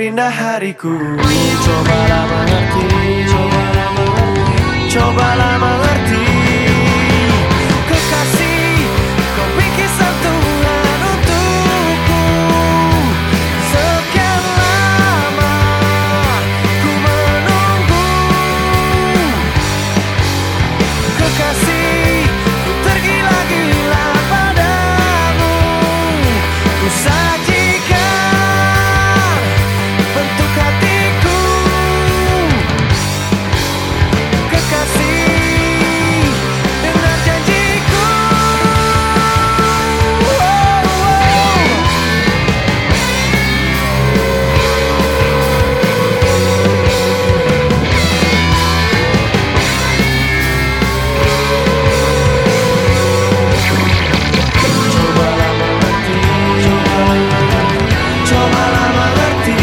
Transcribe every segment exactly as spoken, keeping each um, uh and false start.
indah hariku. Cobalah mengerti, cobalah mengerti, cobalah mengerti. Kekasih, kau bikin sentuhan untukku. Sekian lama ku menunggu. Kekasih, ku tergila-gila padamu. Ku sajikan bentuk hatiku. Kekasih, dengar janjiku. Oh, oh. Cobalah mengerti, cobalah mengerti.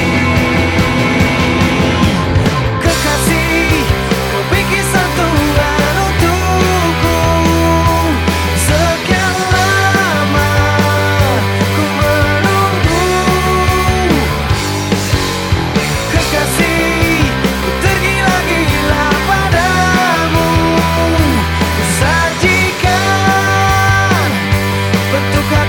Kekasih, kau bikin sentuhan untukku. Sekian lama ku menunggu. Kekasih, ku tergila-gila padamu. Ku sajikan bentuk